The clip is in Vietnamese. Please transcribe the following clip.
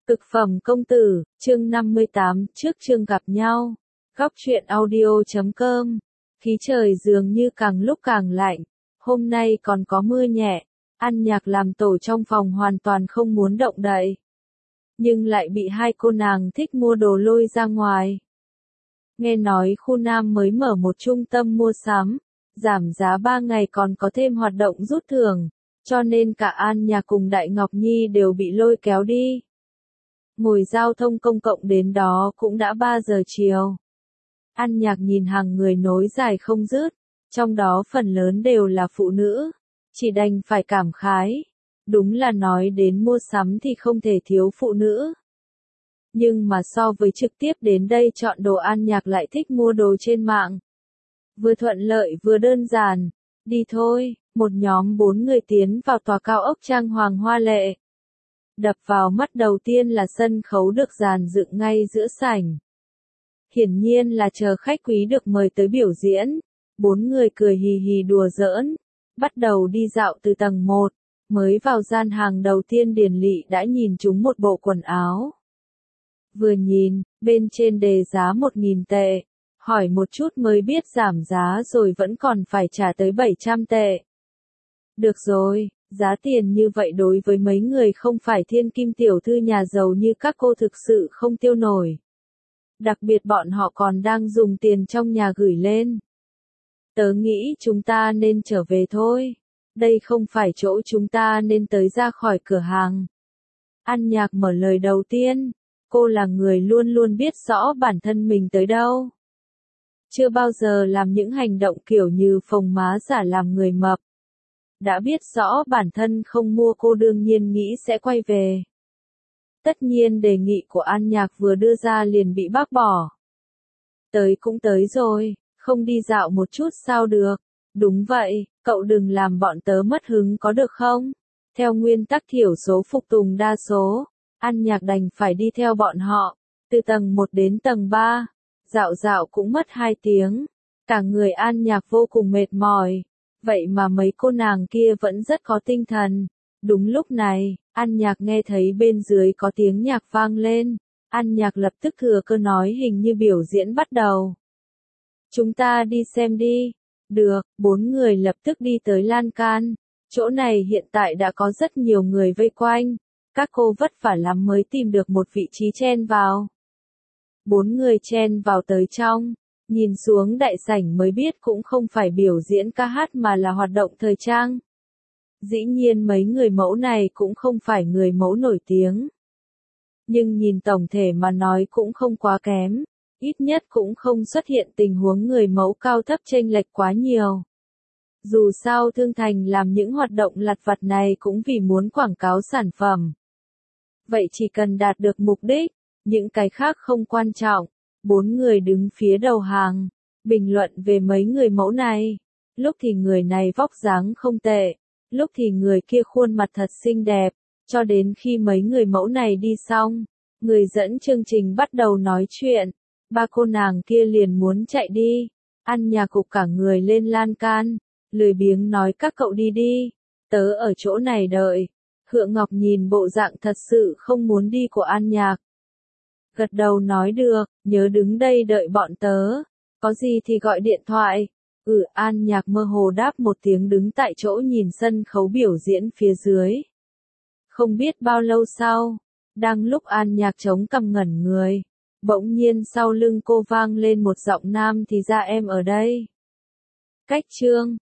Cực phẩm công tử, chương 58, trước chương gặp nhau. Góc truyện audio.com. Khí trời dường như càng lúc càng lạnh, hôm nay còn có mưa nhẹ, An Nhạc làm tổ trong phòng hoàn toàn không muốn động đậy. Nhưng lại bị hai cô nàng thích mua đồ lôi ra ngoài. Nghe nói khu Nam mới mở một trung tâm mua sắm, giảm giá 3 ngày còn có thêm hoạt động rút thưởng, cho nên cả An Nhạc cùng Đại Ngọc Nhi đều bị lôi kéo đi. Ngồi giao thông công cộng đến đó cũng đã 3 giờ chiều. An Nhạc nhìn hàng người nối dài không dứt, trong đó phần lớn đều là phụ nữ, chỉ đành phải cảm khái. Đúng là nói đến mua sắm thì không thể thiếu phụ nữ. Nhưng mà so với trực tiếp đến đây chọn đồ, An Nhạc lại thích mua đồ trên mạng. Vừa thuận lợi vừa đơn giản. Đi thôi, một nhóm 4 người tiến vào tòa cao ốc trang hoàng hoa lệ. Đập vào mắt đầu tiên là sân khấu được dàn dựng ngay giữa sảnh. Hiển nhiên là chờ khách quý được mời tới biểu diễn. 4 người cười hì hì đùa giỡn, bắt đầu đi dạo từ tầng 1. Mới vào gian hàng đầu tiên Điền Lị đã nhìn trúng một bộ quần áo. Vừa nhìn, bên trên đề giá 1.000 tệ, hỏi một chút mới biết giảm giá rồi vẫn còn phải trả tới 700 tệ. Được rồi, giá tiền như vậy đối với mấy người không phải thiên kim tiểu thư nhà giàu như các cô thực sự không tiêu nổi. Đặc biệt bọn họ còn đang dùng tiền trong nhà gửi lên. Tớ nghĩ chúng ta nên trở về thôi. Đây không phải chỗ chúng ta nên tới, ra khỏi cửa hàng. An Nhạc mở lời đầu tiên. Cô là người luôn luôn biết rõ bản thân mình tới đâu. Chưa bao giờ làm những hành động kiểu như phồng má giả làm người mập. Đã biết rõ bản thân không mua, cô đương nhiên nghĩ sẽ quay về. Tất nhiên đề nghị của An Nhạc vừa đưa ra liền bị bác bỏ. Tới cũng tới rồi, không đi dạo một chút sao được. Đúng vậy, cậu đừng làm bọn tớ mất hứng có được không? Theo nguyên tắc thiểu số phục tùng đa số, An Nhạc đành phải đi theo bọn họ, từ tầng 1 đến tầng 3, dạo cũng mất 2 tiếng. Cả người An Nhạc vô cùng mệt mỏi, vậy mà mấy cô nàng kia vẫn rất có tinh thần. Đúng lúc này, An Nhạc nghe thấy bên dưới có tiếng nhạc vang lên, An Nhạc lập tức thừa cơ nói hình như biểu diễn bắt đầu. Chúng ta đi xem đi. Được, 4 người lập tức đi tới lan can. Chỗ này hiện tại đã có rất nhiều người vây quanh. Các cô vất vả lắm mới tìm được một vị trí chen vào. 4 người chen vào tới trong. Nhìn xuống đại sảnh mới biết cũng không phải biểu diễn ca hát mà là hoạt động thời trang. Dĩ nhiên mấy người mẫu này cũng không phải người mẫu nổi tiếng. Nhưng nhìn tổng thể mà nói cũng không quá kém. Ít nhất cũng không xuất hiện tình huống người mẫu cao thấp chênh lệch quá nhiều. Dù sao Thương Thành làm những hoạt động lặt vặt này cũng vì muốn quảng cáo sản phẩm. Vậy chỉ cần đạt được mục đích, những cái khác không quan trọng. 4 người đứng phía đầu hàng, bình luận về mấy người mẫu này. Lúc thì người này vóc dáng không tệ, lúc thì người kia khuôn mặt thật xinh đẹp, cho đến khi mấy người mẫu này đi xong, người dẫn chương trình bắt đầu nói chuyện. 3 cô nàng kia liền muốn chạy đi. An Nhạc cục cả người lên lan can, lười biếng nói các cậu đi đi, tớ ở chỗ này đợi. Hượng Ngọc nhìn bộ dạng thật sự không muốn đi của An Nhạc. Gật đầu nói được, nhớ đứng đây đợi bọn tớ, có gì thì gọi điện thoại. An Nhạc mơ hồ đáp một tiếng đứng tại chỗ nhìn sân khấu biểu diễn phía dưới. Không biết bao lâu sau, đang lúc An Nhạc chống cằm ngẩn người, bỗng nhiên sau lưng cô vang lên một giọng nam, thì ra em ở đây. Cách chương